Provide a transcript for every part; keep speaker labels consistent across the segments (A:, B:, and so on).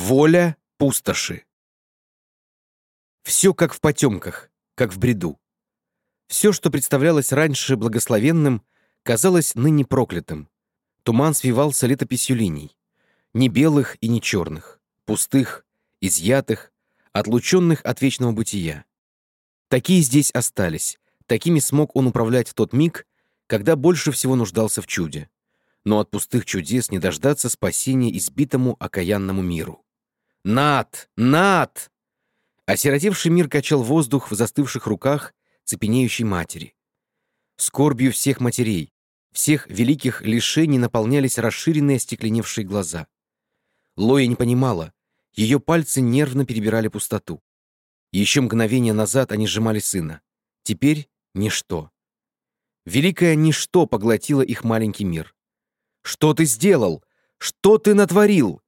A: Воля пустоши. Все как в потемках, как в бреду. Все, что представлялось раньше благословенным, казалось ныне проклятым. Туман свивался летописью линий. Ни белых и ни черных, пустых, изъятых, отлученных от вечного бытия. Такие здесь остались, такими смог он управлять в тот миг, когда больше всего нуждался в чуде. Но от пустых чудес не дождаться спасения избитому окаянному миру. Над! Над! Осиротевший мир качал воздух в застывших руках цепенеющей матери. Скорбью всех матерей, всех великих лишений наполнялись расширенные остекленевшие глаза. Лоя не понимала, ее пальцы нервно перебирали пустоту. Еще мгновение назад они сжимали сына. Теперь ничто. Великое ничто поглотило их маленький мир. «Что ты сделал? Что ты натворил?»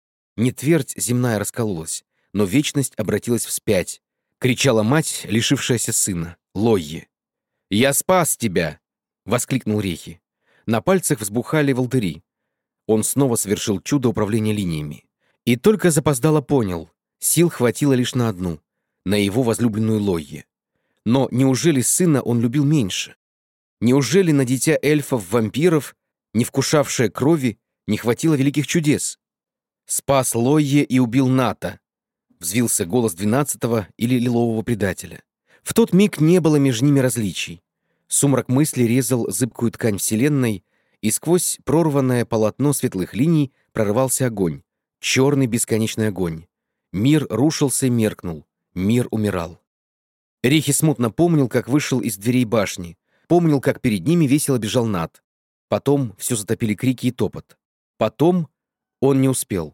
A: Не твердь земная раскололась, но вечность обратилась вспять. Кричала мать, лишившаяся сына, Лойе. «Я спас тебя!» — воскликнул Рехи. На пальцах взбухали волдыри. Он снова совершил чудо управления линиями. И только запоздало понял, сил хватило лишь на одну, на его возлюбленную Лойе. Но неужели сына он любил меньше? Неужели на дитя эльфов-вампиров, не вкушавшее крови, не хватило великих чудес? «Спас Лойе и убил Ната», — взвился голос 12-го или лилового предателя. В тот миг не было между ними различий. Сумрак мысли резал зыбкую ткань вселенной, и сквозь прорванное полотно светлых линий прорывался огонь. Черный бесконечный огонь. Мир рушился и меркнул. Мир умирал. Рихи смутно помнил, как вышел из дверей башни. Помнил, как перед ними весело бежал Нат. Потом все затопили крики и топот. Потом он не успел.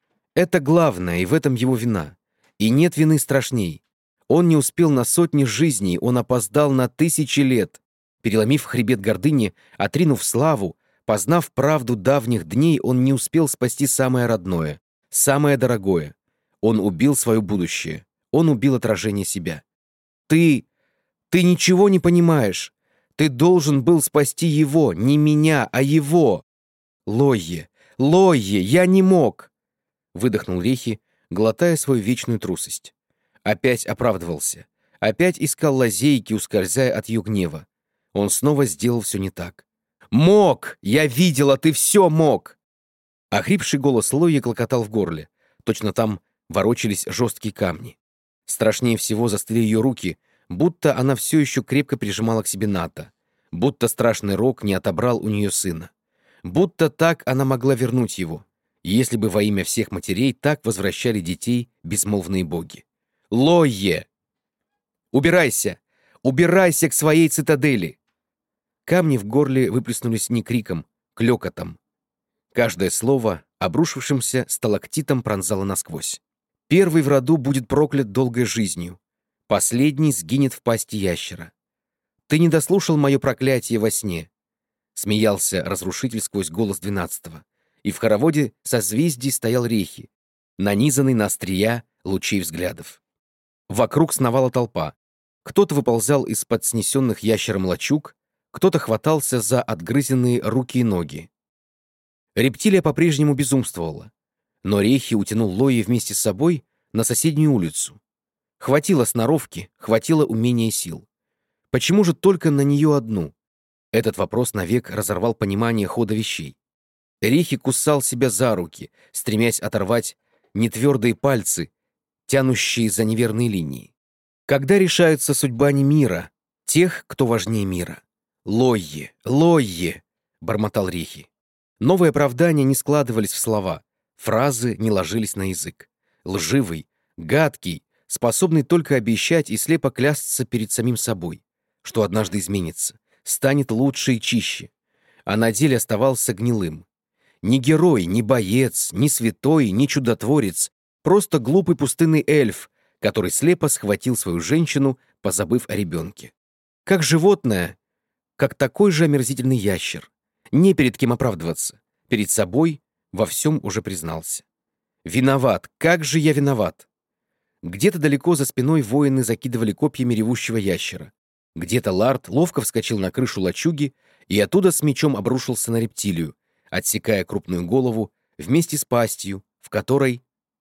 A: Это главное, и в этом его вина. И нет вины страшней. Он не успел на сотни жизней, он опоздал на тысячи лет. Переломив хребет гордыни, отринув славу, познав правду давних дней, он не успел спасти самое родное, самое дорогое. Он убил свое будущее. Он убил отражение себя. Ты ничего не понимаешь. Ты должен был спасти его, не меня, а его. Лойе, я не мог. Выдохнул Рехи, глотая свою вечную трусость. Опять оправдывался. Опять искал лазейки, ускользая от ее гнева. Он снова сделал все не так. «Мог! Я видела, ты все мог!» Охрипший голос Лойи клокотал в горле. Точно там ворочались жесткие камни. Страшнее всего застыли ее руки, будто она все еще крепко прижимала к себе Ната. Будто страшный рок не отобрал у нее сына. Будто так она могла вернуть его, если бы во имя всех матерей так возвращали детей безмолвные боги. «Лойе! Убирайся! Убирайся к своей цитадели!» Камни в горле выплеснулись не криком, клёкотом. Каждое слово, обрушившимся сталактитом, пронзало насквозь. Первый в роду будет проклят долгой жизнью. Последний сгинет в пасти ящера. Ты не дослушал мое проклятие во сне. Смеялся разрушитель сквозь голос 12-го. И в хороводе созвездий стоял Рехи, нанизанный на острия лучей взглядов. Вокруг сновала толпа. Кто-то выползал из-под снесенных ящером лачуг, кто-то хватался за отгрызенные руки и ноги. Рептилия по-прежнему безумствовала. Но Рехи утянул Лои вместе с собой на соседнюю улицу. Хватило сноровки, хватило умения и сил. Почему же только на нее одну? Этот вопрос навек разорвал понимание хода вещей. Рехи кусал себя за руки, стремясь оторвать нетвердые пальцы, тянущие за неверные линии. Когда решается судьба не мира, тех, кто важнее мира? «Лойе! Лойе!» — бормотал Рехи. Новые оправдания не складывались в слова, фразы не ложились на язык. Лживый, гадкий, способный только обещать и слепо клясться перед самим собой, что однажды изменится, станет лучше и чище, а на деле оставался гнилым. Ни герой, ни боец, ни святой, ни чудотворец, просто глупый пустынный эльф, который слепо схватил свою женщину, позабыв о ребенке. Как животное, как такой же омерзительный ящер. Не перед кем оправдываться. Перед собой во всем уже признался. Виноват, как же я виноват? Где-то далеко за спиной воины закидывали копьями ревущего ящера. Где-то Лард ловко вскочил на крышу лачуги и оттуда с мечом обрушился на рептилию, отсекая крупную голову вместе с пастью, в которой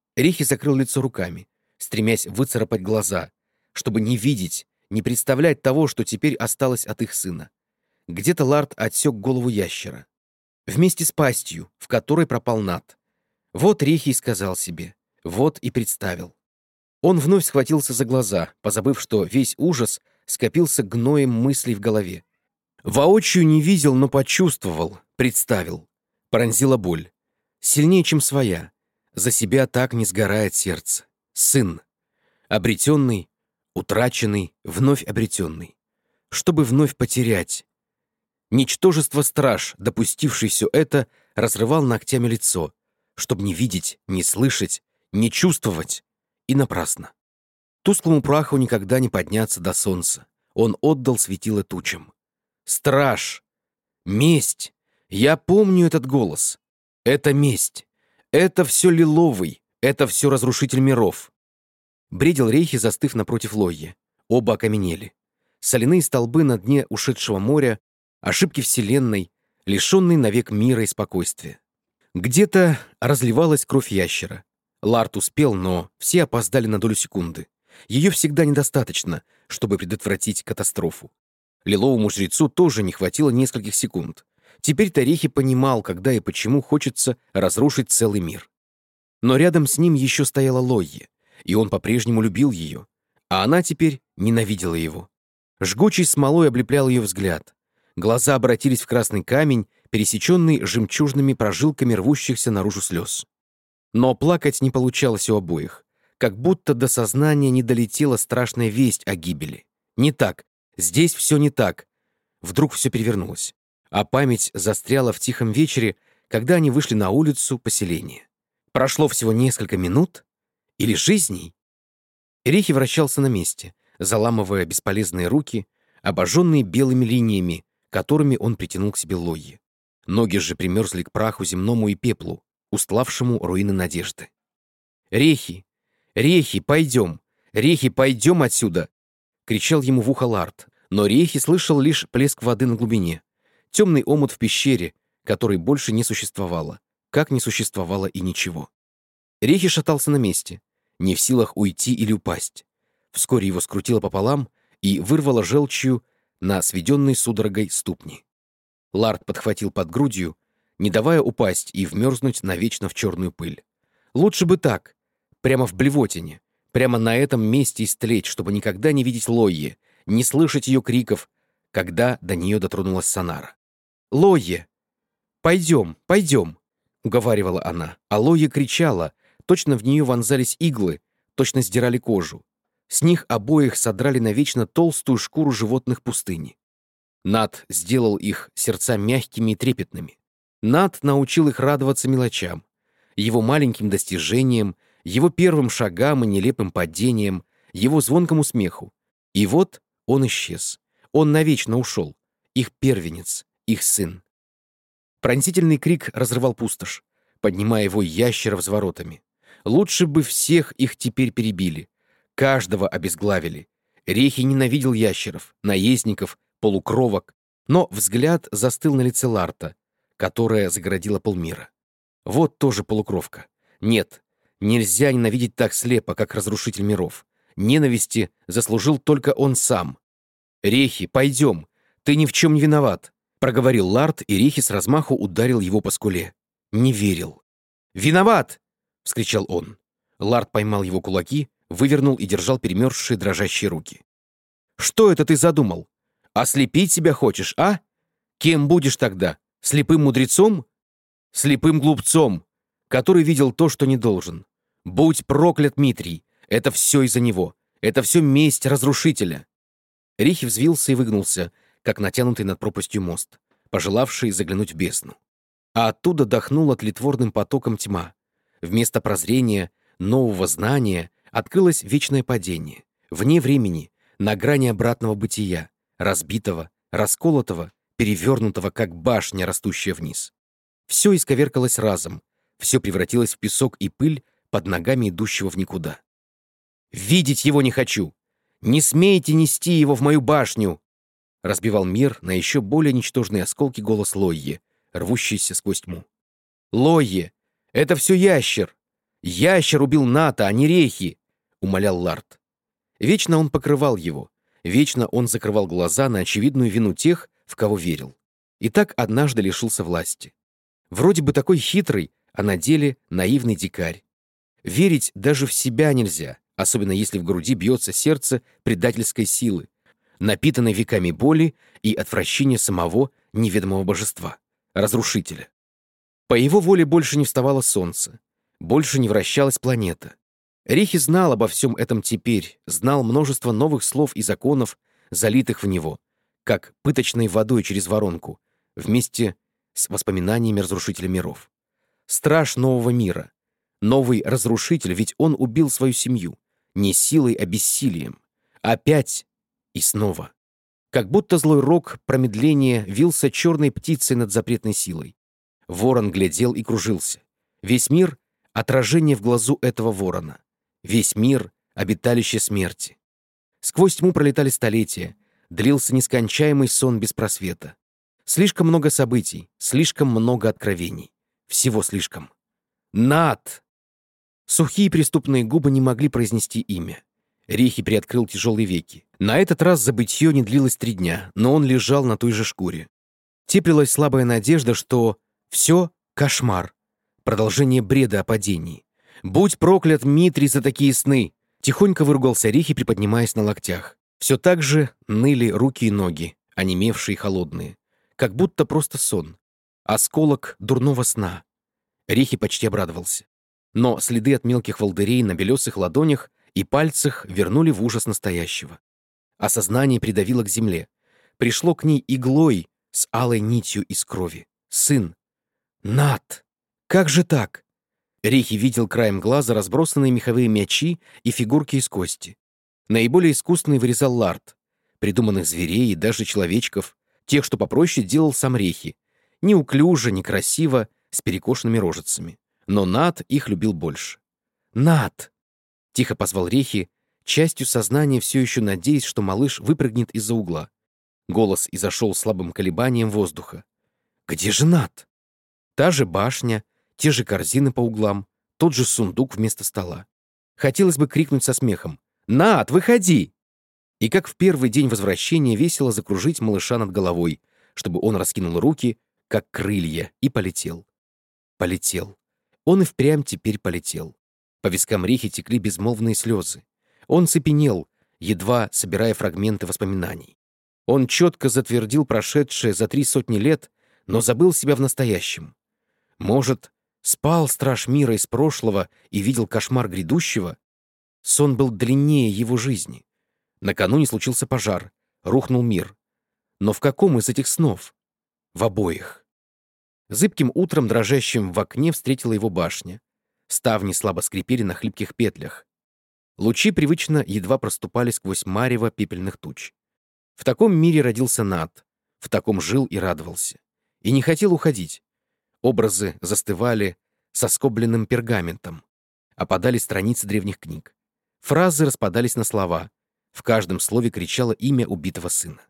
A: Рихи закрыл лицо руками, стремясь выцарапать глаза, чтобы не видеть, не представлять того, что теперь осталось от их сына. Где-то Ларт отсек голову ящера. Вместе с пастью, в которой пропал Нат. Вот Рихи сказал себе, вот и представил. Он вновь схватился за глаза, позабыв, что весь ужас скопился гноем мыслей в голове. Воочию не видел, но почувствовал, представил. Пронзила боль. Сильнее, чем своя. За себя так не сгорает сердце. Сын. Обретенный, утраченный, вновь обретенный. Чтобы вновь потерять. Ничтожество страж, допустивший все это, разрывал ногтями лицо, чтобы не видеть, не слышать, не чувствовать. И напрасно. Тусклому праху никогда не подняться до солнца. Он отдал светило тучам. Страж! Месть! Я помню этот голос. Это месть. Это все лиловый. Это все разрушитель миров. Бредил Рейхи, застыв напротив Лойи. Оба окаменели. Соляные столбы на дне ушедшего моря, ошибки вселенной, лишенные навек мира и спокойствия. Где-то разливалась кровь ящера. Ларт успел, но все опоздали на долю секунды. Ее всегда недостаточно, чтобы предотвратить катастрофу. Лиловому жрецу тоже не хватило нескольких секунд. Теперь-то Рихи понимал, когда и почему хочется разрушить целый мир. Но рядом с ним еще стояла Лойя, и он по-прежнему любил ее, а она теперь ненавидела его. Жгучей смолой облеплял ее взгляд. Глаза обратились в красный камень, пересеченный жемчужными прожилками рвущихся наружу слез. Но плакать не получалось у обоих, как будто до сознания не долетела страшная весть о гибели. Не так, здесь все не так. Вдруг все перевернулось, а память застряла в тихом вечере, когда они вышли на улицу поселения. Прошло всего несколько минут или жизней. Рихи вращался на месте, заламывая бесполезные руки, обожженные белыми линиями, которыми он притянул к себе Лойи. Ноги же примерзли к праху земному и пеплу, устлавшему руины надежды. «Рехи! Рехи, пойдем! Рехи, пойдем отсюда!» — кричал ему в ухо Ларт, но Рехи слышал лишь плеск воды на глубине, темный омут в пещере, которой больше не существовало, как не существовало и ничего. Рехи шатался на месте, не в силах уйти или упасть. Вскоре его скрутило пополам и вырвало желчью на сведенной судорогой ступни. Ларт подхватил под грудью, не давая упасть и вмерзнуть навечно в черную пыль. Лучше бы так, прямо в блевотине, прямо на этом месте истлеть, чтобы никогда не видеть Лойи, не слышать ее криков, когда до нее дотронулась Санара. «Лойе! Пойдем, пойдем!» — уговаривала она, а Лойе кричала, точно в нее вонзались иглы, точно сдирали кожу. С них обоих содрали навечно толстую шкуру животных пустыни. Нат сделал их сердца мягкими и трепетными. Нат научил их радоваться мелочам, его маленьким достижениям, его первым шагам и нелепым падениям, его звонкому смеху. И вот он исчез. Он навечно ушел. Их первенец, их сын. Пронзительный крик разрывал пустошь, поднимая вой ящеров с воротами. Лучше бы всех их теперь перебили. Каждого обезглавили. Рехи ненавидел ящеров, наездников, полукровок, но взгляд застыл на лице Ларта, которая загородила полмира. Вот тоже полукровка. Нет, нельзя ненавидеть так слепо, как разрушитель миров. Ненависти заслужил только он сам. «Рехи, пойдем, ты ни в чем не виноват», — проговорил Ларт, и Рехи с размаху ударил его по скуле. Не верил. «Виноват!» — вскричал он. Ларт поймал его кулаки, вывернул и держал перемерзшие дрожащие руки. «Что это ты задумал? Ослепить себя хочешь, а? Кем будешь тогда? Слепым мудрецом? Слепым глупцом, который видел то, что не должен. Будь проклят, Митрий! Это все из-за него. Это все месть разрушителя!» Рихи взвился и выгнулся, как натянутый над пропастью мост, пожелавший заглянуть в бездну. А оттуда дохнула тлетворным потоком тьма. Вместо прозрения, нового знания открылось вечное падение, вне времени, на грани обратного бытия, разбитого, расколотого, перевернутого, как башня, растущая вниз. Все исковеркалось разом, все превратилось в песок и пыль под ногами идущего в никуда. «Видеть его не хочу! Не смейте нести его в мою башню!» Разбивал мир на еще более ничтожные осколки голос Лойи, рвущийся сквозь тьму. «Лойе! Это все ящер! «Ящер убил Ната, а не Рехи!» — умолял Ларт. Вечно он покрывал его. Вечно он закрывал глаза на очевидную вину тех, в кого верил. И так однажды лишился власти. Вроде бы такой хитрый, а на деле наивный дикарь. Верить даже в себя нельзя, особенно если в груди бьется сердце предательской силы, напитанной веками боли и отвращения самого неведомого божества, разрушителя. По его воле больше не вставало солнце, больше не вращалась планета. Рихи знал обо всем этом теперь, знал множество новых слов и законов, залитых в него, как пыточной водой через воронку, вместе с воспоминаниями разрушителя миров. Страж нового мира, новый разрушитель, ведь он убил свою семью, не силой, а бессилием. Опять и снова. Как будто злой рог промедления вился черной птицей над запретной силой. Ворон глядел и кружился. Весь мир — отражение в глазу этого ворона. Весь мир — обиталище смерти. Сквозь тьму пролетали столетия, длился нескончаемый сон без просвета. Слишком много событий, слишком много откровений. Всего слишком. Нат! Сухие преступные губы не могли произнести имя. Рихи приоткрыл тяжелые веки. На этот раз забытье не длилось 3 дня, но он лежал на той же шкуре. Теплилась слабая надежда, что все — кошмар. Продолжение бреда о падении. «Будь проклят, Митрий, за такие сны!» Тихонько выругался Рихи, приподнимаясь на локтях. Все так же ныли руки и ноги, онемевшие и холодные. Как будто просто сон. Осколок дурного сна. Рихи почти обрадовался. Но следы от мелких волдырей на белесых ладонях и пальцах вернули в ужас настоящего. Осознание придавило к земле. Пришло к ней иглой с алой нитью из крови. Сын. Нат! Как же так? Рихи видел краем глаза разбросанные меховые мячи и фигурки из кости. Наиболее искусные вырезал Ларт. Придуманных зверей и даже человечков, тех, что попроще, делал сам Рихи. Неуклюже, некрасиво, с перекошенными рожицами. Но Нат их любил больше. «Нат!» — тихо позвал Рихи, частью сознания все еще надеясь, что малыш выпрыгнет из-за угла. Голос изошел слабым колебанием воздуха. «Где же Нат?» Та же башня, те же корзины по углам, тот же сундук вместо стола. Хотелось бы крикнуть со смехом: «Нат, выходи!» И как в первый день возвращения весело закружить малыша над головой, чтобы он раскинул руки, как крылья, и полетел. Полетел. Он и впрямь теперь полетел. По вискам Рихи текли безмолвные слезы. Он цепенел, едва собирая фрагменты воспоминаний. Он четко затвердил прошедшее за 300 лет, но забыл себя в настоящем. Может, спал страж мира из прошлого и видел кошмар грядущего? Сон был длиннее его жизни. Накануне случился пожар, рухнул мир. Но в каком из этих снов? В обоих. Зыбким утром, дрожащим в окне, встретила его башня. Ставни слабо скрипели на хлипких петлях. Лучи привычно едва проступали сквозь марево пепельных туч. В таком мире родился Нат, в таком жил и радовался. И не хотел уходить. Образы застывали соскобленным пергаментом. Опадали страницы древних книг. Фразы распадались на слова. В каждом слове кричало имя убитого сына.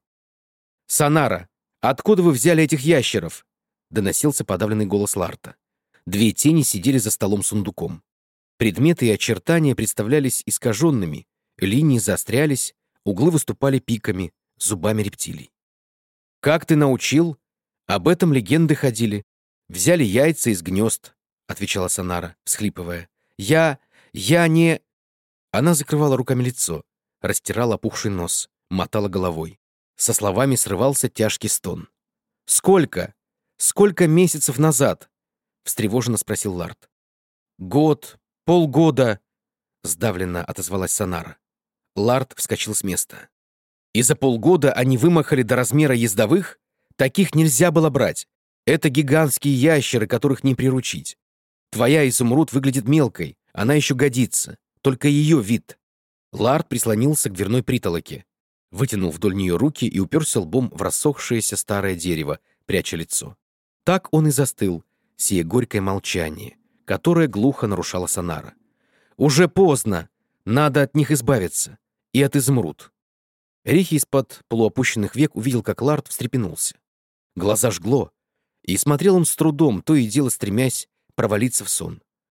A: «Санара, откуда вы взяли этих ящеров?» — доносился подавленный голос Ларта. 2 тени сидели за столом-сундуком. Предметы и очертания представлялись искаженными, линии заострялись, углы выступали пиками, зубами рептилий. «Как ты научил? Об этом легенды ходили. Взяли яйца из гнезд», — отвечала Санара, всхлипывая. Я не...» Она закрывала руками лицо, растирала опухший нос, мотала головой. Со словами срывался тяжкий стон. «Сколько? Сколько месяцев назад?» — встревоженно спросил Ларт. «Год, полгода», — сдавленно отозвалась Санара. Ларт вскочил с места. «И за полгода они вымахали до размера ездовых? Таких нельзя было брать. Это гигантские ящеры, которых не приручить. Твоя изумруд выглядит мелкой, она еще годится, только ее вид». Ларт прислонился к дверной притолоке, вытянул вдоль нее руки и уперся лбом в рассохшееся старое дерево, пряча лицо. Так он и застыл, сие горькое молчание, которое глухо нарушала Санара. «Уже поздно! Надо от них избавиться! И от изумруд!» Рихи из-под полуопущенных век увидел, как Ларт встрепенулся. Глаза жгло, и смотрел он с трудом, то и дело стремясь провалиться в сон.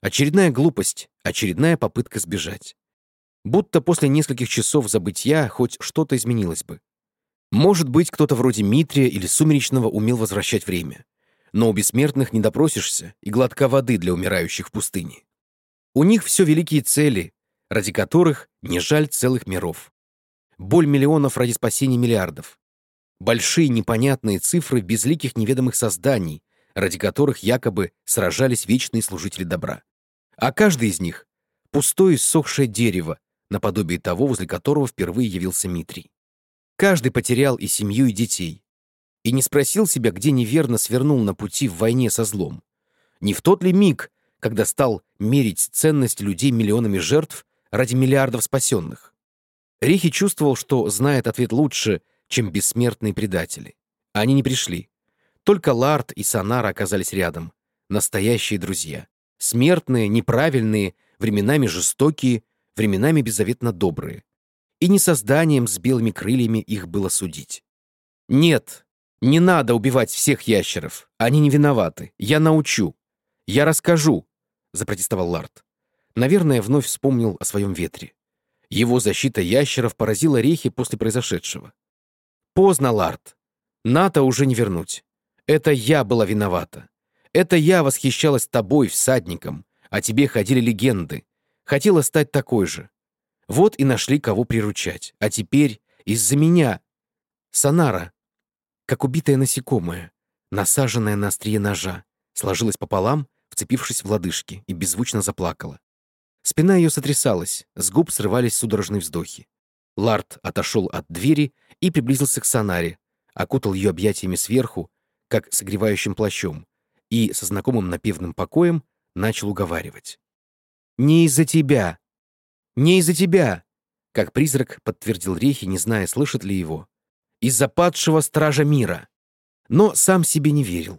A: Очередная глупость, очередная попытка сбежать. Будто после нескольких часов забытья хоть что-то изменилось бы. Может быть, кто-то вроде Митрия или Сумеречного умел возвращать время. Но у бессмертных не допросишься и глотка воды для умирающих в пустыне. У них все великие цели, ради которых не жаль целых миров. Боль миллионов ради спасения миллиардов. Большие непонятные цифры безликих неведомых созданий, ради которых якобы сражались вечные служители добра. А каждый из них — пустое иссохшее дерево, наподобие того, возле которого впервые явился Митрий. Каждый потерял и семью, и детей. И не спросил себя, где неверно свернул на пути в войне со злом. Не в тот ли миг, когда стал мерить ценность людей миллионами жертв ради миллиардов спасенных? Рихи чувствовал, что знает ответ лучше, чем бессмертные предатели. Они не пришли. Только Ларт и Сонара оказались рядом. Настоящие друзья. Смертные, неправильные, временами жестокие, временами беззаветно добрые. И не созданием с белыми крыльями их было судить. «Нет, не надо убивать всех ящеров. Они не виноваты. Я научу. Я расскажу», — запротестовал Ларт. Наверное, вновь вспомнил о своем ветре. Его защита ящеров поразила Рехи после произошедшего. «Поздно, Ларт. Ната уже не вернуть. Это я была виновата. Это я восхищалась тобой, всадником, а тебе ходили легенды. Хотела стать такой же. Вот и нашли, кого приручать. А теперь из-за меня. Сонара, как убитое насекомое, насаженное на острие ножа, сложилась пополам, вцепившись в лодыжки, и беззвучно заплакала. Спина ее сотрясалась, с губ срывались судорожные вздохи. Ларт отошел от двери и приблизился к Сонаре, окутал ее объятиями сверху, как согревающим плащом, и со знакомым напевным покоем начал уговаривать. «Не из-за тебя! Не из-за тебя!» Как призрак подтвердил Рехи, не зная, слышит ли его. «Из-за падшего стража мира!» Но сам себе не верил.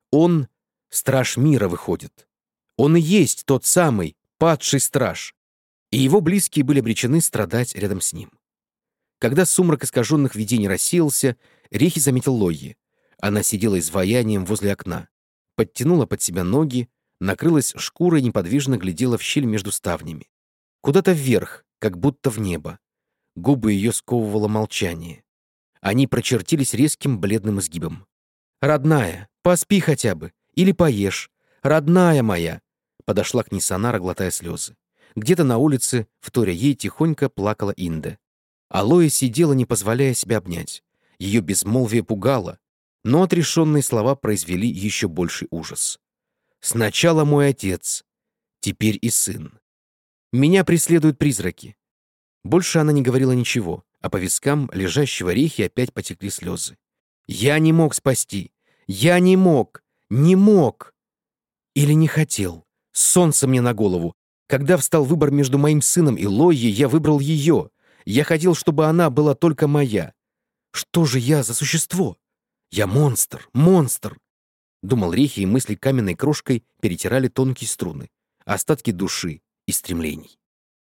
A: Он — страж мира, выходит. Он и есть тот самый падший страж. И его близкие были обречены страдать рядом с ним. Когда сумрак искаженных видений рассеялся, Рехи заметил Лойи. Она сидела изваянием возле окна, подтянула под себя ноги, накрылась шкурой и неподвижно глядела в щель между ставнями. Куда-то вверх, как будто в небо. Губы ее сковывало молчание. Они прочертились резким бледным изгибом. «Родная, поспи хотя бы, или поешь. Родная моя!» Подошла к ней Сонара, глотая слезы. Где-то на улице, вторя ей, тихонько плакала Инда. Алоэ сидела, не позволяя себя обнять. Ее безмолвие пугало, но отрешенные слова произвели еще больший ужас. «Сначала мой отец, теперь и сын. Меня преследуют призраки». Больше она не говорила ничего, а по вискам лежащего Рехи опять потекли слезы. «Я не мог спасти! Я не мог! Не мог! Или не хотел! Солнце мне на голову! Когда встал выбор между моим сыном и Лойей, я выбрал ее. Я хотел, чтобы она была только моя. Что же я за существо? Я монстр, монстр!» Думал Рехи, и мысли каменной крошкой перетирали тонкие струны, остатки души и стремлений.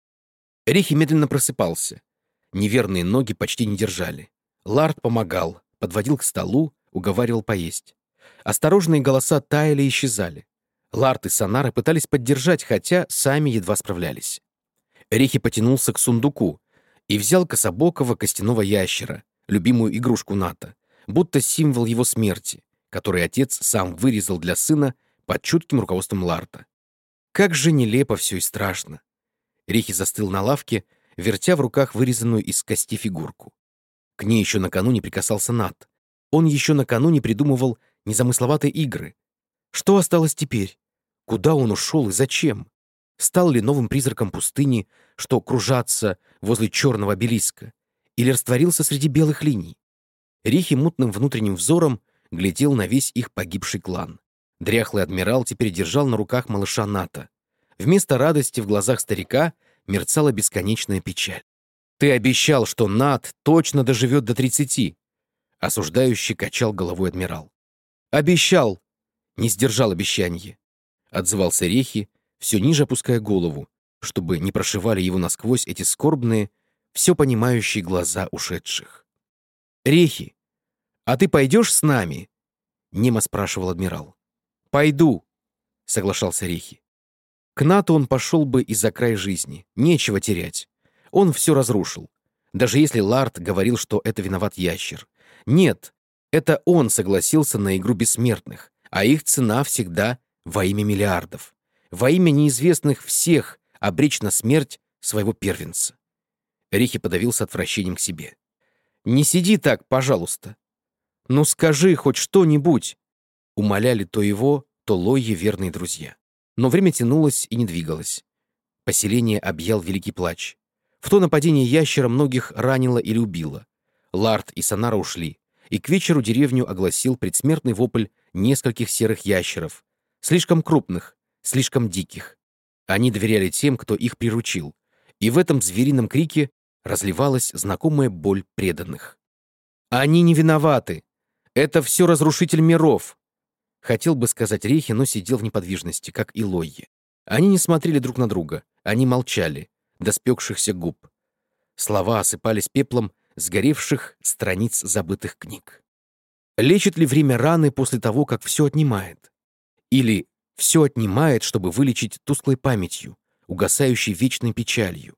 A: Рехи медленно просыпался. Неверные ноги почти не держали. Ларт помогал, подводил к столу, уговаривал поесть. Осторожные голоса таяли и исчезали. Ларт и Сонара пытались поддержать, хотя сами едва справлялись. Рехи потянулся к сундуку и взял кособокого костяного ящера, любимую игрушку Ната, будто символ его смерти, который отец сам вырезал для сына под чутким руководством Ларта. Как же нелепо все и страшно. Рехи застыл на лавке, вертя в руках вырезанную из кости фигурку. К ней еще накануне прикасался Нат. Он еще накануне придумывал незамысловатые игры. Что осталось теперь? Куда он ушел и зачем? Стал ли новым призраком пустыни, что кружатся возле черного обелиска? Или растворился среди белых линий? Рихи мутным внутренним взором глядел на весь их погибший клан. Дряхлый адмирал теперь держал на руках малыша Ната. Вместо радости в глазах старика мерцала бесконечная печаль. «Ты обещал, что Нат точно доживет до 30!» Осуждающий качал головой адмирал. «Обещал!» Не сдержал обещанье. Отзывался Рехи, все ниже опуская голову, чтобы не прошивали его насквозь эти скорбные, все понимающие глаза ушедших. «Рехи, а ты пойдешь с нами?» — немо спрашивал адмирал. «Пойду», — соглашался Рехи. К НАТО он пошел бы из-за края жизни. Нечего терять. Он все разрушил. Даже если Ларт говорил, что это виноват ящер. Нет, это он согласился на игру бессмертных, а их цена всегда во имя миллиардов. Во имя неизвестных всех обречь на смерть своего первенца. Рихи подавился отвращением к себе. «Не сиди так, пожалуйста. Ну скажи хоть что-нибудь!» Умоляли то его, то Лойе верные друзья. Но время тянулось и не двигалось. Поселение объял великий плач. В то нападение ящера многих ранило или убило. Ларт и Санара ушли, и к вечеру деревню огласил предсмертный вопль нескольких серых ящеров. Слишком крупных, слишком диких. Они доверяли тем, кто их приручил. И в этом зверином крике разливалась знакомая боль преданных. «Они не виноваты! Это все разрушитель миров!» Хотел бы сказать Рихи, но сидел в неподвижности, как и Лойе. Они не смотрели друг на друга, они молчали, до спекшихся губ. Слова осыпались пеплом сгоревших страниц забытых книг. Лечит ли время раны после того, как все отнимает? Или все отнимает, чтобы вылечить тусклой памятью, угасающей вечной печалью?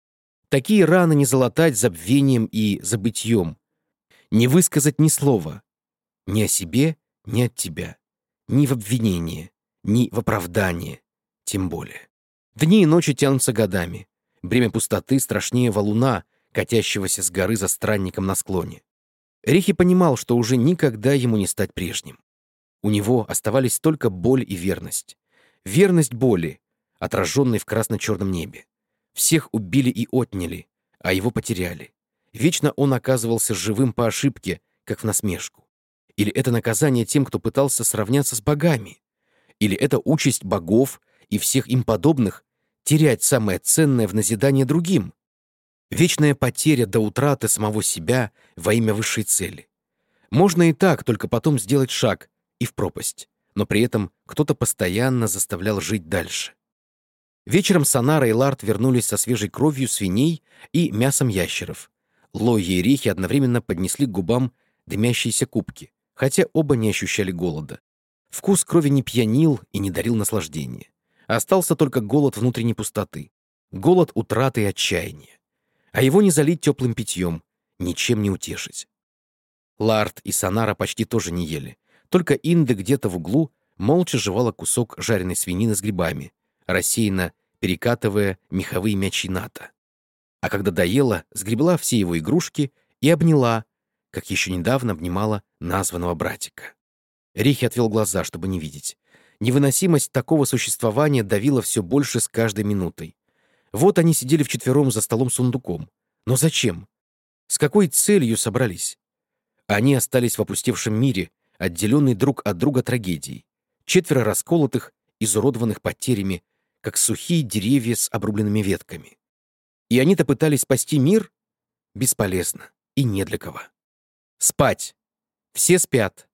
A: Такие раны не залатать забвением и забытьем, не высказать ни слова, ни о себе, ни от тебя, ни в обвинение, ни в оправдание, тем более. Дни и ночи тянутся годами. Бремя пустоты страшнее валуна, катящегося с горы за странником на склоне. Рихи понимал, что уже никогда ему не стать прежним. У него оставались только боль и верность. Верность боли, отраженной в красно-черном небе. Всех убили и отняли, а его потеряли. Вечно он оказывался живым по ошибке, как в насмешку. Или это наказание тем, кто пытался сравняться с богами? Или это участь богов и всех им подобных терять самое ценное в назидание другим? Вечная потеря до утраты самого себя во имя высшей цели. Можно и так, только потом сделать шаг и в пропасть, но при этом кто-то постоянно заставлял жить дальше. Вечером Санара и Ларт вернулись со свежей кровью свиней и мясом ящеров. Лойе и Рихи одновременно поднесли к губам дымящиеся кубки, хотя оба не ощущали голода. Вкус крови не пьянил и не дарил наслаждения. Остался только голод внутренней пустоты, голод утраты и отчаяния. А его не залить теплым питьем, ничем не утешить. Ларт и Санара почти тоже не ели. Только Инда где-то в углу молча жевала кусок жареной свинины с грибами, рассеянно перекатывая меховые мячи ната. А когда доела, сгребла все его игрушки и обняла, как еще недавно обнимала названного братика. Рихи отвел глаза, чтобы не видеть. Невыносимость такого существования давила все больше с каждой минутой. Вот они сидели вчетвером за столом-сундуком. Но зачем? С какой целью собрались? Они остались в опустевшем мире, отделенный друг от друга трагедией. Четверо расколотых, изуродованных потерями, как сухие деревья с обрубленными ветками. И они-то пытались спасти мир? Бесполезно. И не для кого. Спать. Все спят.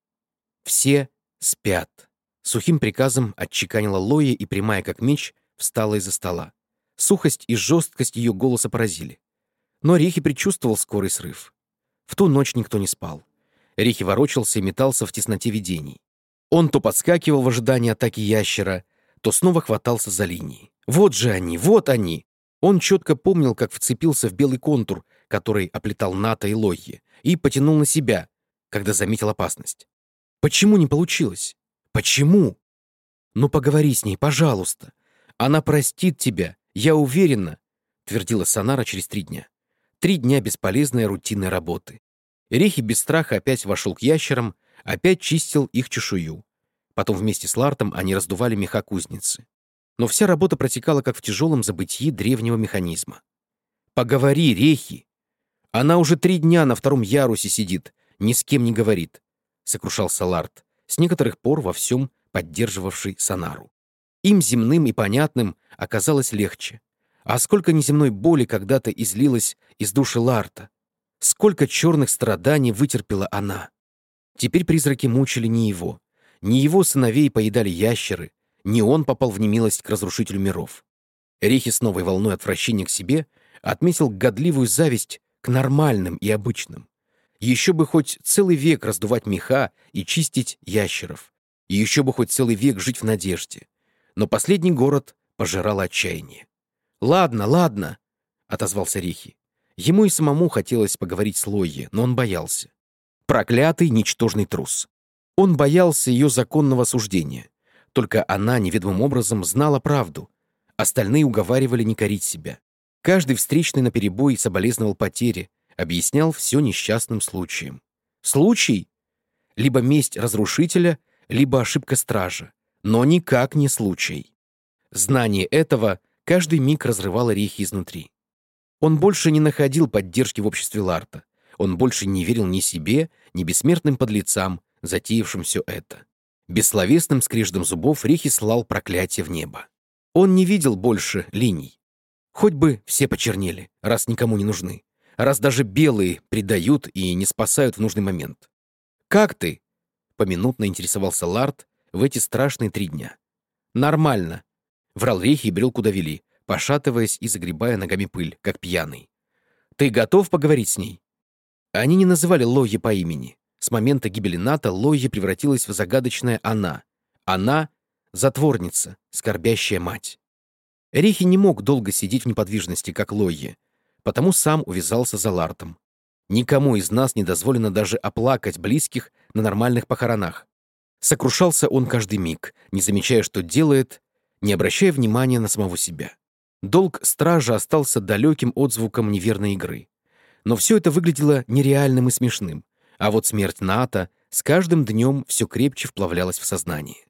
A: Все спят. Сухим приказом отчеканила Лойе и, прямая как меч, встала из-за стола. Сухость и жесткость ее голоса поразили. Но Рихи предчувствовал скорый срыв. В ту ночь никто не спал. Рихи ворочался и метался в тесноте видений. Он то подскакивал в ожидании атаки ящера, то снова хватался за линии. Вот же они, вот они! Он четко помнил, как вцепился в белый контур, который оплетал Ната и Лойе, и потянул на себя, когда заметил опасность. Почему не получилось? Почему? Ну поговори с ней, пожалуйста. Она простит тебя, я уверена, твердила Санара через 3 дня. 3 дня бесполезной рутинной работы. Рихи без страха опять вошел к ящерам, опять чистил их чешую. Потом вместе с Лартом они раздували меха кузницы. Но вся работа протекала как в тяжелом забытии древнего механизма. «Поговори, Рехи! Она уже 3 дня на 2-м ярусе сидит, ни с кем не говорит», — сокрушался Ларт, с некоторых пор во всем поддерживавший Санару. Им земным и понятным оказалось легче. А сколько неземной боли когда-то излилось из души Ларта. Сколько черных страданий вытерпела она. Теперь призраки мучили не его. Не его сыновей поедали ящеры, не он попал в немилость к разрушителю миров. Рихи с новой волной отвращения к себе отметил годливую зависть к нормальным и обычным. Еще бы хоть целый век раздувать меха и чистить ящеров. И еще бы хоть целый век жить в надежде. Но последний город пожирало отчаяние. «Ладно, ладно», — отозвался Рихи. Ему и самому хотелось поговорить с Лойе, но он боялся. Проклятый, ничтожный трус. Он боялся ее законного суждения. Только она неведомым образом знала правду. Остальные уговаривали не корить себя. Каждый встречный наперебой соболезновал потере, объяснял все несчастным случаем. Случай? Либо месть разрушителя, либо ошибка стража. Но никак не случай. Знание этого каждый миг разрывало Рихи изнутри. Он больше не находил поддержки в обществе Ларта. Он больше не верил ни себе, ни бессмертным подлецам, затеявшим все это. Бессловесным скрежетом зубов Рихи слал проклятие в небо. Он не видел больше линий. Хоть бы все почернели, раз никому не нужны. Раз даже белые предают и не спасают в нужный момент. «Как ты?» — поминутно интересовался Ларт в эти страшные 3 дня. «Нормально», — врал Рихи и брел куда вели, пошатываясь и загребая ногами пыль, как пьяный. «Ты готов поговорить с ней?» Они не называли Лойе по имени. С момента гибели Ната Лойе превратилась в загадочное «она». Она — затворница, скорбящая мать. Рихи не мог долго сидеть в неподвижности, как Лойе, потому сам увязался за Лартом. Никому из нас не дозволено даже оплакать близких на нормальных похоронах. Сокрушался он каждый миг, не замечая, что делает, не обращая внимания на самого себя. Долг стража остался далеким отзвуком неверной игры. Но все это выглядело нереальным и смешным, а вот смерть Ната с каждым днем все крепче вплавлялась в сознание.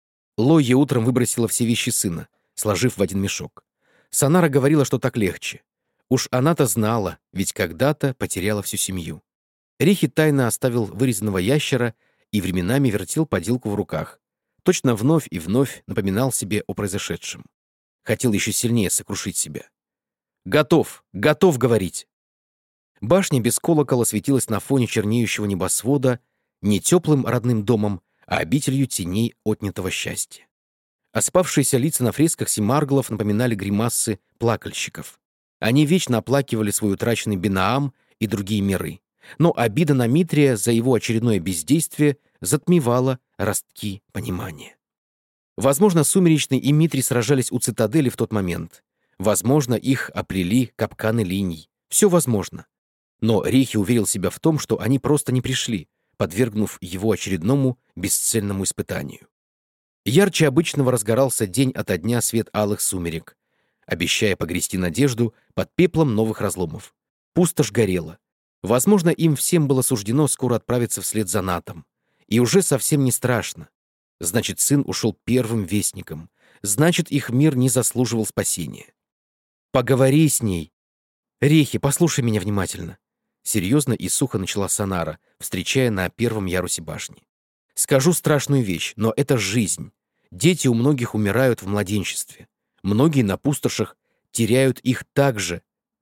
A: Лойя утром выбросила все вещи сына, сложив в один мешок. Санара говорила, что так легче. Уж она-то знала, ведь когда-то потеряла всю семью. Рихи тайно оставил вырезанного ящера и временами вертел поделку в руках. Точно вновь и вновь напоминал себе о произошедшем. Хотел еще сильнее сокрушить себя. «Готов! Готов говорить!» Башня без колокола светилась на фоне чернеющего небосвода не теплым родным домом, а обителью теней отнятого счастья. Оспавшиеся лица на фресках симарглов напоминали гримасы плакальщиков. Они вечно оплакивали свой утраченный Бинаам и другие миры. Но обида на Митрия за его очередное бездействие затмевала ростки понимания. Возможно, Сумеречный и Митрий сражались у цитадели в тот момент. Возможно, их оплели капканы линий. Все возможно. Но Рихи уверил себя в том, что они просто не пришли, подвергнув его очередному бесцельному испытанию. Ярче обычного разгорался день ото дня свет алых сумерек, обещая погрести надежду под пеплом новых разломов. Пустошь горела. Возможно, им всем было суждено скоро отправиться вслед за Натом. И уже совсем не страшно. Значит, сын ушел первым вестником. Значит, их мир не заслуживал спасения. «Поговори с ней!» «Рихи, послушай меня внимательно!» Серьезно и сухо начала Санара, встречая на первом ярусе башни. «Скажу страшную вещь, но это жизнь. Дети у многих умирают в младенчестве. Многие на пустошах теряют их так же.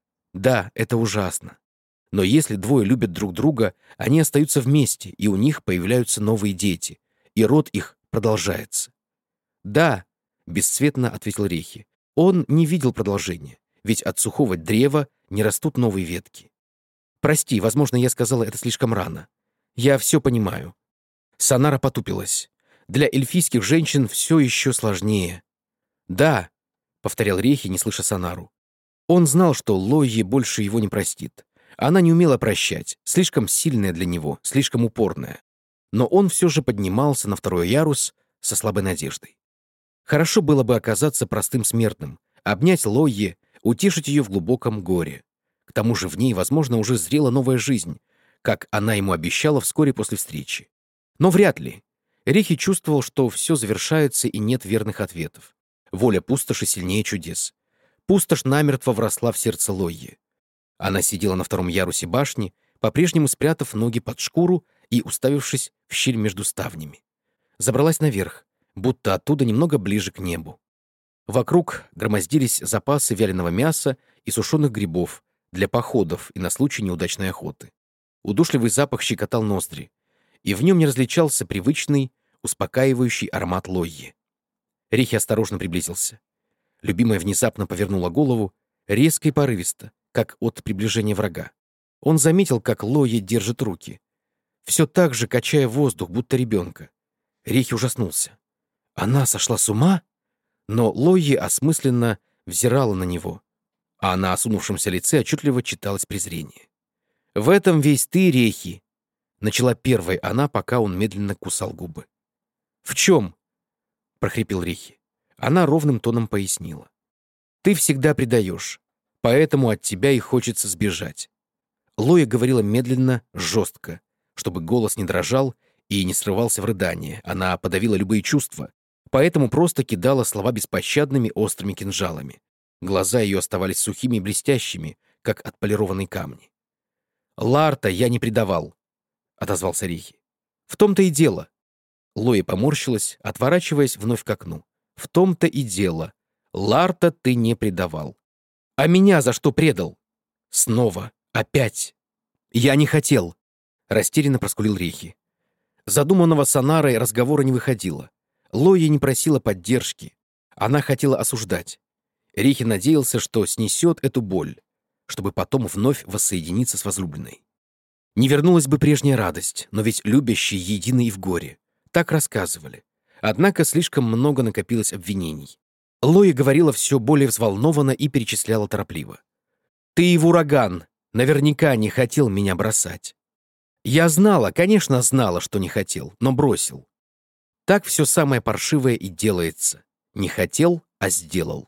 A: Да, это ужасно. Но если двое любят друг друга, они остаются вместе, и у них появляются новые дети, и род их продолжается». «Да», — бесцветно ответил Рихи. Он не видел продолжения, ведь от сухого древа не растут новые ветки. «Прости, возможно, я сказала это слишком рано. Я все понимаю». Санара потупилась. Для эльфийских женщин все еще сложнее. «Да», — повторял Рихи, не слыша Санару. Он знал, что Лойе больше его не простит. Она не умела прощать, слишком сильная для него, слишком упорная. Но он все же поднимался на второй ярус со слабой надеждой. Хорошо было бы оказаться простым смертным, обнять Лойе, утешить ее в глубоком горе. К тому же в ней, возможно, уже зрела новая жизнь, как она ему обещала вскоре после встречи. Но вряд ли. Рихи чувствовал, что все завершается и нет верных ответов. Воля пустоши сильнее чудес. Пустошь намертво вросла в сердце Лойе. Она сидела на втором ярусе башни, по-прежнему спрятав ноги под шкуру и уставившись в щель между ставнями. Забралась наверх, будто оттуда немного ближе к небу. Вокруг громоздились запасы вяленого мяса и сушеных грибов для походов и на случай неудачной охоты. Удушливый запах щекотал ноздри, и в нем не различался привычный, успокаивающий аромат Лойи. Рихи осторожно приблизился. Любимая внезапно повернула голову, резко и порывисто, как от приближения врага. Он заметил, как Лойи держит руки, все так же качая воздух, будто ребенка. Рихи ужаснулся. Она сошла с ума? Но Лойе осмысленно взирала на него, а на осунувшемся лице отчетливо читалось презрение. «В этом весь ты, Рехи!» — начала первой она, пока он медленно кусал губы. «В чем?» — прохрипел Рехи. Она ровным тоном пояснила. «Ты всегда предаешь, поэтому от тебя и хочется сбежать». Лоя говорила медленно, жестко, чтобы голос не дрожал и не срывался в рыдание. Она подавила любые чувства, поэтому просто кидала слова беспощадными острыми кинжалами. Глаза ее оставались сухими и блестящими, как отполированные камни. «Ларта я не предавал», — отозвался Рихи. «В том-то и дело». Лоя поморщилась, отворачиваясь вновь к окну. «В том-то и дело. Ларта ты не предавал. А меня за что предал? Снова. Опять. Я не хотел», — растерянно проскулил Рихи. Задуманного Санарой разговора не выходило. Лоя не просила поддержки. Она хотела осуждать. Рихи надеялся, что снесет эту боль, чтобы потом вновь воссоединиться с возлюбленной. Не вернулась бы прежняя радость, но ведь любящие едины и в горе. Так рассказывали. Однако слишком много накопилось обвинений. Лоя говорила все более взволнованно и перечисляла торопливо. «Ты и в ураган наверняка не хотел меня бросать. Я знала, конечно, знала, что не хотел, но бросил. Так все самое паршивое и делается. Не хотел, а сделал.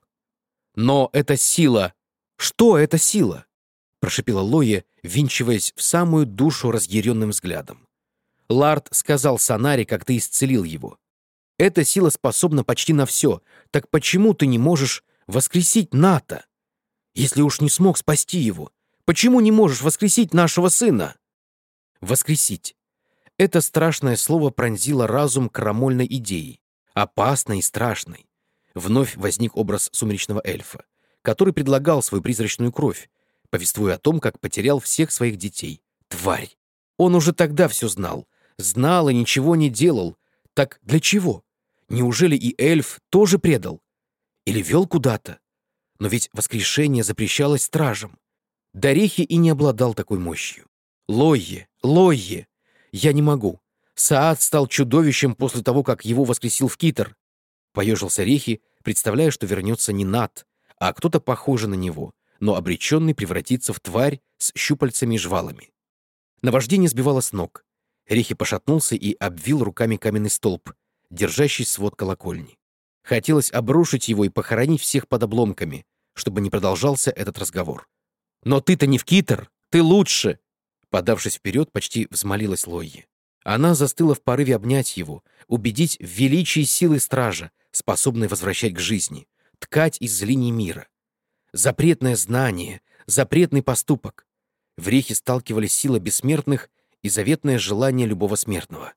A: Но это сила. Что это сила?» — прошипела Лоя, ввинчиваясь в самую душу разъяренным взглядом. «Ларт сказал Санаре, как ты исцелил его. Эта сила способна почти на все. Так почему ты не можешь воскресить Ната? Если уж не смог спасти его, почему не можешь воскресить нашего сына?» Воскресить. Это страшное слово пронзило разум крамольной идеей, опасной и страшной. Вновь возник образ сумеречного эльфа, который предлагал свою призрачную кровь, повествуя о том, как потерял всех своих детей. Тварь! Он уже тогда все знал. Знал и ничего не делал. Так для чего? Неужели и эльф тоже предал? Или вел куда-то? Но ведь воскрешение запрещалось стражам. Дарехи и не обладал такой мощью. Лойе, Лойе! Я не могу. Саад стал чудовищем после того, как его воскресил в Китер. Поежился Рехи, представляя, что вернется не Нат, а кто-то похожий на него, но обреченный превратиться в тварь с щупальцами и жвалами. Наваждение сбивало с ног. Рехи пошатнулся и обвил руками каменный столб, держащий свод колокольни. Хотелось обрушить его и похоронить всех под обломками, чтобы не продолжался этот разговор. «Но ты-то не в Китер! Ты лучше!» Подавшись вперед, почти взмолилась Лойе. Она застыла в порыве обнять его, убедить в величии силы стража, способной возвращать к жизни, ткать из линий мира. Запретное знание, запретный поступок. В Рехе сталкивались сила бессмертных и заветное желание любого смертного.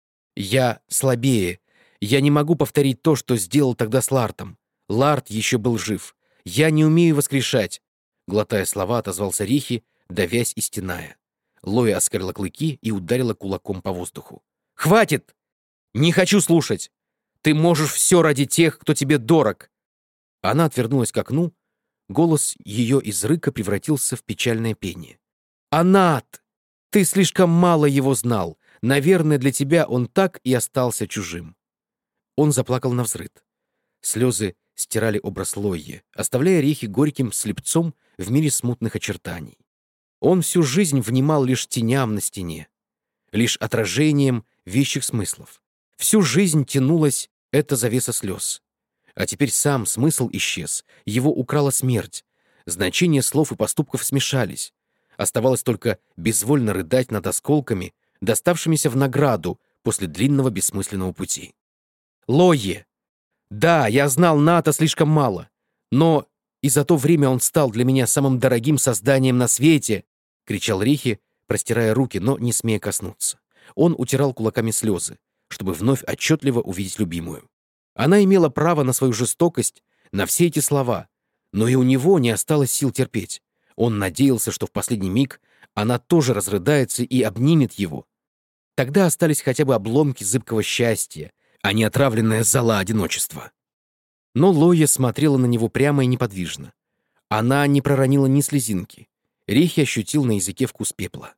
A: «Я слабее. Я не могу повторить то, что сделал тогда с Лартом. Ларт еще был жив. Я не умею воскрешать», — глотая слова, отозвался Рехи, давясь и стеная. Лоя оскалила клыки и ударила кулаком по воздуху. «Хватит! Не хочу слушать! Ты можешь все ради тех, кто тебе дорог!» Она отвернулась к окну. Голос ее из рыка превратился в печальное пение. «Анат! Ты слишком мало его знал. Наверное, для тебя он так и остался чужим». Он заплакал навзрыд. Слезы стирали образ Лойе, оставляя Рехи горьким слепцом в мире смутных очертаний. Он всю жизнь внимал лишь теням на стене, лишь отражением вещих смыслов. Всю жизнь тянулась эта завеса слез. А теперь сам смысл исчез, его украла смерть. Значения слов и поступков смешались. Оставалось только безвольно рыдать над осколками, доставшимися в награду после длинного бессмысленного пути. «Лойе! Да, я знал Ната слишком мало, но и за то время он стал для меня самым дорогим созданием на свете!» — кричал Рихи, простирая руки, но не смея коснуться. Он утирал кулаками слезы, чтобы вновь отчетливо увидеть любимую. Она имела право на свою жестокость, на все эти слова, но и у него не осталось сил терпеть. Он надеялся, что в последний миг она тоже разрыдается и обнимет его. Тогда остались хотя бы обломки зыбкого счастья, а не отравленная зола одиночества. Но Лоя смотрела на него прямо и неподвижно. Она не проронила ни слезинки. Рихи ощутил на языке вкус пепла.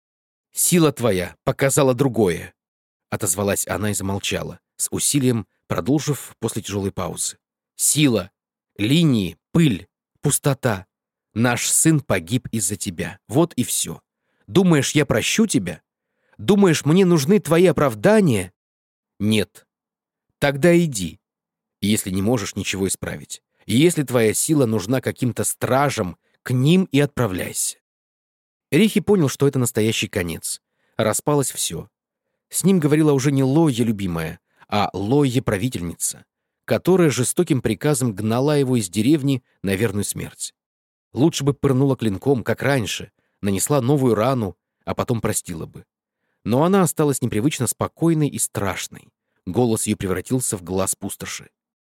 A: «Сила твоя показала другое», — отозвалась она и замолчала, с усилием продолжив после тяжелой паузы. Сила, линии, пыль, пустота. Наш сын погиб из-за тебя. Вот и все. Думаешь, я прощу тебя? Думаешь, мне нужны твои оправдания? Нет. Тогда иди, если не можешь ничего исправить. И если твоя сила нужна каким-то стражам, к ним и отправляйся. Рихи понял, что это настоящий конец. Распалось все. С ним говорила уже не Лойя любимая, а Лойя правительница, которая жестоким приказом гнала его из деревни на верную смерть. Лучше бы пырнула клинком, как раньше, нанесла новую рану, а потом простила бы. Но она осталась непривычно спокойной и страшной. Голос ее превратился в глаз пустоши.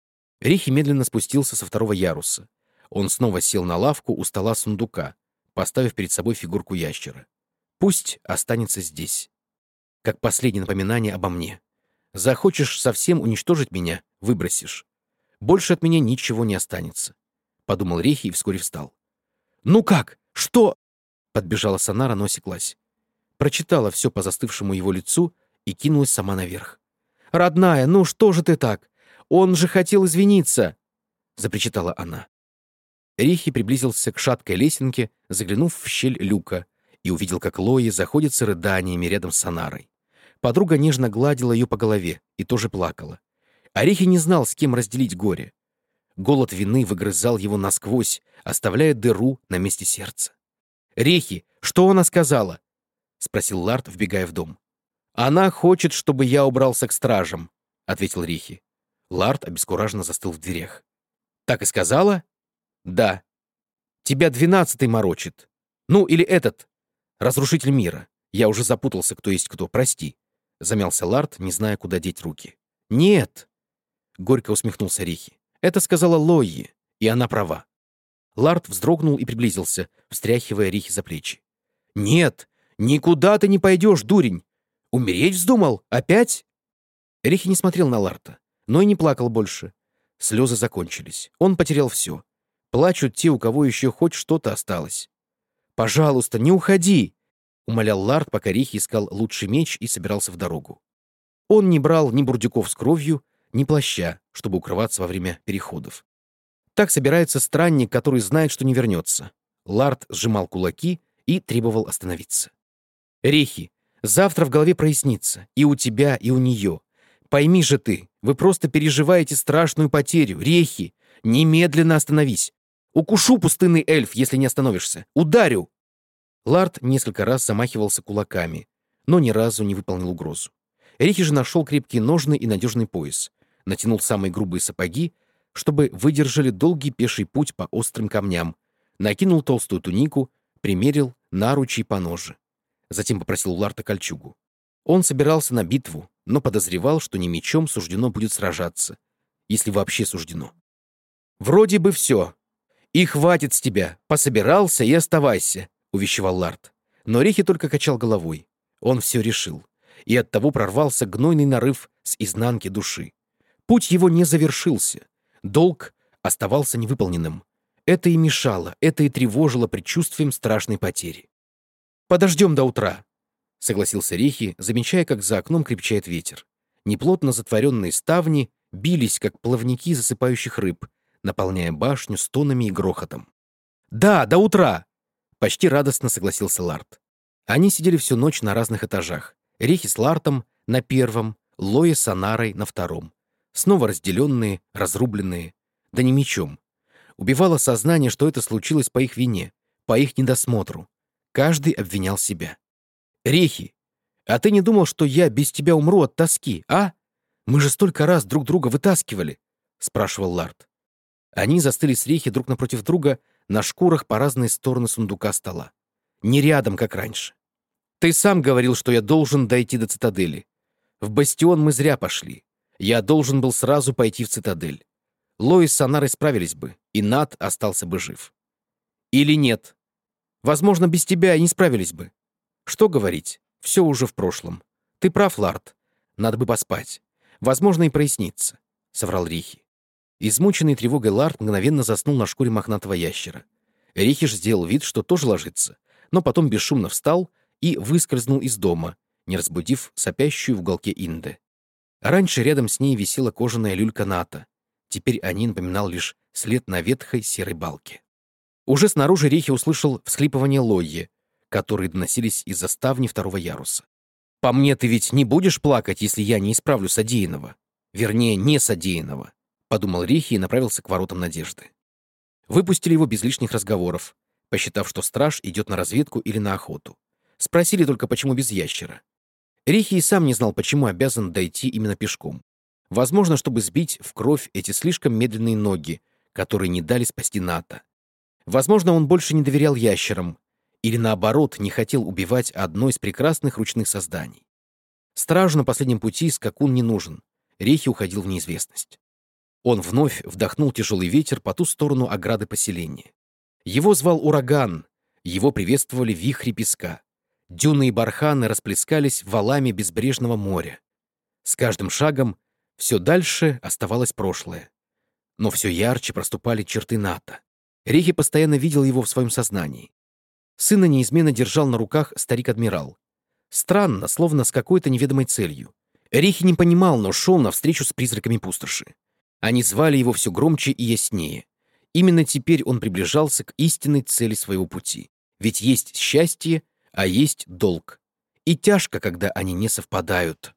A: Рихи медленно спустился со второго яруса. Он снова сел на лавку у стола сундука, поставив перед собой фигурку ящера. Пусть останется здесь. Как последнее напоминание обо мне. Захочешь совсем уничтожить меня — выбросишь. Больше от меня ничего не останется. Подумал Рихи и вскоре встал. «Ну как? Что?» Подбежала Санара, но осеклась. Прочитала все по застывшему его лицу и кинулась сама наверх. «Родная, ну что же ты так? Он же хотел извиниться!» Запричитала она. Рихи приблизился к шаткой лесенке, заглянув в щель люка, и увидел, как Лои заходит с рыданиями рядом с Санарой. Подруга нежно гладила ее по голове и тоже плакала. А Рихи не знал, с кем разделить горе. Голод вины выгрызал его насквозь, оставляя дыру на месте сердца. «Рихи, что она сказала?» — спросил Ларт, вбегая в дом. «Она хочет, чтобы я убрался к стражам», — ответил Рихи. Ларт обескураженно застыл в дверях. «Так и сказала?» «Да. Тебя 12-й морочит. Ну, или этот, разрушитель мира. Я уже запутался, кто есть кто, прости», — замялся Ларт, не зная, куда деть руки. «Нет», — горько усмехнулся Рихи. «Это сказала Лойи, и она права». Ларт вздрогнул и приблизился, встряхивая Рихи за плечи. «Нет, никуда ты не пойдешь, дурень! Умереть вздумал? Опять?» Рихи не смотрел на Ларта, но и не плакал больше. Слезы закончились. Он потерял все. Плачут те, у кого еще хоть что-то осталось. «Пожалуйста, не уходи!» — умолял Ларт, пока Рихи искал лучший меч и собирался в дорогу. Он не брал ни бурдюков с кровью, ни плаща, чтобы укрываться во время переходов. Так собирается странник, который знает, что не вернется. Ларт сжимал кулаки и требовал остановиться. «Рихи, завтра в голове прояснится. И у тебя, и у нее. Пойми же ты, вы просто переживаете страшную потерю. Рихи, немедленно остановись. Укушу, пустынный эльф, если не остановишься. Ударю!» Ларт несколько раз замахивался кулаками, но ни разу не выполнил угрозу. Рихи же нашел крепкие ножны и надежный пояс, натянул самые грубые сапоги, чтобы выдержали долгий пеший путь по острым камням, накинул толстую тунику, примерил наручи и поножи. Затем попросил у Ларта кольчугу. Он собирался на битву, но подозревал, что не мечом суждено будет сражаться, если вообще суждено. «Вроде бы все. И хватит с тебя. Пособирался и оставайся», — увещевал Ларт. Но Рихи только качал головой. Он все решил. И оттого прорвался гнойный нарыв с изнанки души. Путь его не завершился. Долг оставался невыполненным. Это и мешало, это и тревожило предчувствием страшной потери. «Подождем до утра», — согласился Рихи, замечая, как за окном крепчает ветер. Неплотно затворенные ставни бились, как плавники засыпающих рыб, наполняя башню стонами и грохотом. «Да, до утра!» — почти радостно согласился Ларт. Они сидели всю ночь на разных этажах. Рихи с Лартом на первом, Лоя с Санарой на втором. Снова разделенные, разрубленные. Да не мечом. Убивало сознание, что это случилось по их вине, по их недосмотру. Каждый обвинял себя. «Рихи, а ты не думал, что я без тебя умру от тоски, а? Мы же столько раз друг друга вытаскивали», — спрашивал Ларт. Они застыли с Рихи друг напротив друга на шкурах по разные стороны сундука стола. Не рядом, как раньше. «Ты сам говорил, что я должен дойти до цитадели. В бастион мы зря пошли. Я должен был сразу пойти в цитадель. Лои с Санарой справились бы, и Нат остался бы жив. Или нет? Возможно, без тебя и не справились бы. Что говорить? Все уже в прошлом. Ты прав, Ларт. Надо бы поспать. Возможно, и прояснится», — соврал Рихи. Измученный тревогой Ларт мгновенно заснул на шкуре мохнатого ящера. Рихи ж сделал вид, что тоже ложится, но потом бесшумно встал и выскользнул из дома, не разбудив сопящую в уголке Инде. Раньше рядом с ней висела кожаная люлька Ната. Теперь о ней напоминал лишь след на ветхой серой балке. Уже снаружи Рихи услышал всхлипывание Лойи, которые доносились из-за ставни второго яруса. «По мне ты ведь не будешь плакать, если я не исправлю содеянного? Вернее, не содеянного», — подумал Рихи и направился к воротам надежды. Выпустили его без лишних разговоров, посчитав, что страж идет на разведку или на охоту. Спросили только, почему без ящера. Рихи и сам не знал, почему обязан дойти именно пешком. Возможно, чтобы сбить в кровь эти слишком медленные ноги, которые не дали спасти Ната. Возможно, он больше не доверял ящерам, или наоборот, не хотел убивать одно из прекрасных ручных созданий. Стражу на последнем пути скакун не нужен. Рихи уходил в неизвестность. Он вновь вдохнул тяжелый ветер по ту сторону ограды поселения. Его звал ураган, его приветствовали вихри песка. Дюны и барханы расплескались валами безбрежного моря. С каждым шагом все дальше оставалось прошлое. Но все ярче проступали черты Ната. Рихи постоянно видел его в своем сознании. Сына неизменно держал на руках старик-адмирал. Странно, словно с какой-то неведомой целью. Рихи не понимал, но шел навстречу с призраками пустоши. Они звали его все громче и яснее. Именно теперь он приближался к истинной цели своего пути. Ведь есть счастье, а есть долг. И тяжко, когда они не совпадают.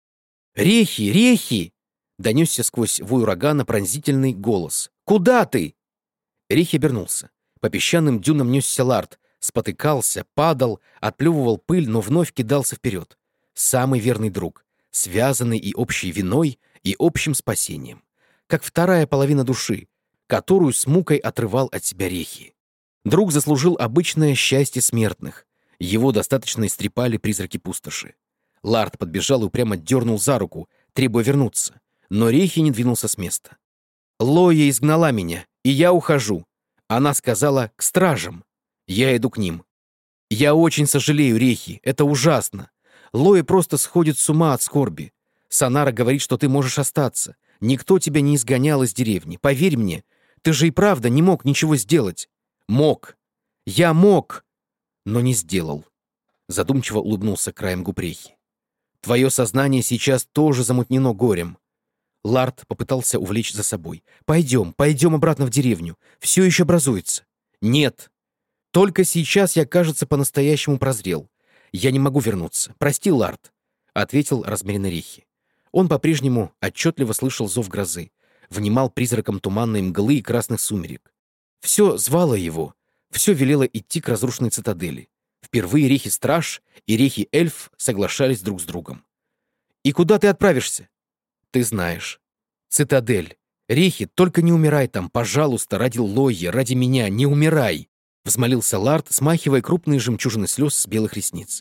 A: «Рехи! Рехи!» — донесся сквозь вой урагана пронзительный голос. «Куда ты?» Рехи обернулся. По песчаным дюнам несся Ларт, спотыкался, падал, отплевывал пыль, но вновь кидался вперед. Самый верный друг, связанный и общей виной, и общим спасением. Как вторая половина души, которую с мукой отрывал от себя Рехи. Друг заслужил обычное счастье смертных. Его достаточно истрепали призраки пустоши. Ларт подбежал и упрямо дернул за руку, требуя вернуться. Но Рехи не двинулся с места. «Лоя изгнала меня, и я ухожу. Она сказала к стражам. Я иду к ним. Я очень сожалею, Рехи, это ужасно. Лоя просто сходит с ума от скорби. Санара говорит, что ты можешь остаться. Никто тебя не изгонял из деревни. Поверь мне, ты же и правда не мог ничего сделать». «Мог. Я мог, но не сделал», — задумчиво улыбнулся краем губ Рехи. «Твое сознание сейчас тоже замутнено горем». Ларт попытался увлечь за собой. «Пойдем, пойдем обратно в деревню. Все еще образуется». «Нет. Только сейчас я, кажется, по-настоящему прозрел. Я не могу вернуться. Прости, Ларт», — ответил размеренно Рехи. Он по-прежнему отчетливо слышал зов грозы, внимал призракам туманной мглы и красных сумерек. Все звало его, все велело идти к разрушенной цитадели. Впервые Рехи-страж и Рехи-эльф соглашались друг с другом. «И куда ты отправишься?» «Ты знаешь. Цитадель. Рехи, только не умирай там, пожалуйста, ради Лойи, ради меня, не умирай!» Взмолился Ларт, смахивая крупные жемчужины слез с белых ресниц.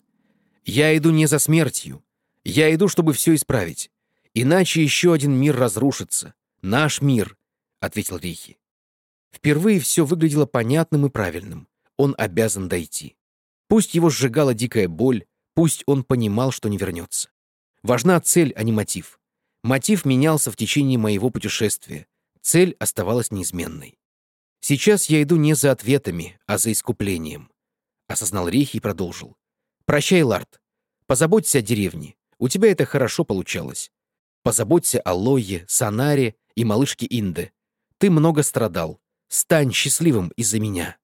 A: «Я иду не за смертью. Я иду, чтобы все исправить. Иначе еще один мир разрушится. Наш мир», — ответил Рехи. Впервые все выглядело понятным и правильным. Он обязан дойти. Пусть его сжигала дикая боль, пусть он понимал, что не вернется. Важна цель, а не мотив. Мотив менялся в течение моего путешествия. Цель оставалась неизменной. «Сейчас я иду не за ответами, а за искуплением», — осознал Рехи и продолжил. «Прощай, Ларт. Позаботься о деревне. У тебя это хорошо получалось. Позаботься о Лойе, Санаре и малышке Инде. Ты много страдал. Стань счастливым из-за меня».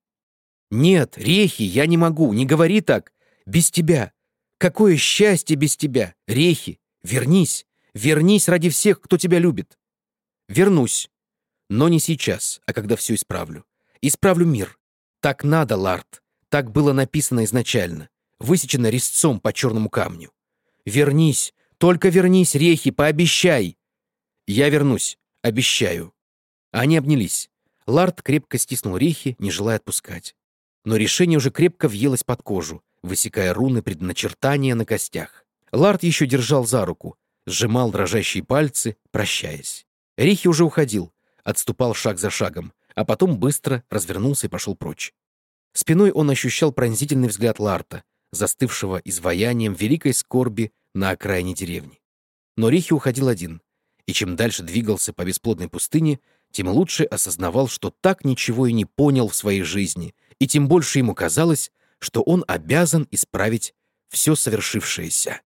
A: «Нет, Рехи, я не могу, не говори так. Без тебя. Какое счастье без тебя. Рехи, вернись. Вернись ради всех, кто тебя любит». «Вернусь. Но не сейчас, а когда все исправлю. Исправлю мир. Так надо, Ларт. Так было написано изначально. Высечено резцом по черному камню. Вернись. Только вернись, Рехи, пообещай». «Я вернусь. Обещаю». Они обнялись. Ларт крепко стиснул Рехи, не желая отпускать. Но решение уже крепко въелось под кожу, высекая руны предначертания на костях. Ларт еще держал за руку, сжимал дрожащие пальцы, прощаясь. Рехи уже уходил, отступал шаг за шагом, а потом быстро развернулся и пошел прочь. Спиной он ощущал пронзительный взгляд Ларта, застывшего изваянием великой скорби на окраине деревни. Но Рехи уходил один, и чем дальше двигался по бесплодной пустыне, тем лучше осознавал, что так ничего и не понял в своей жизни, и тем больше ему казалось, что он обязан исправить все совершившееся.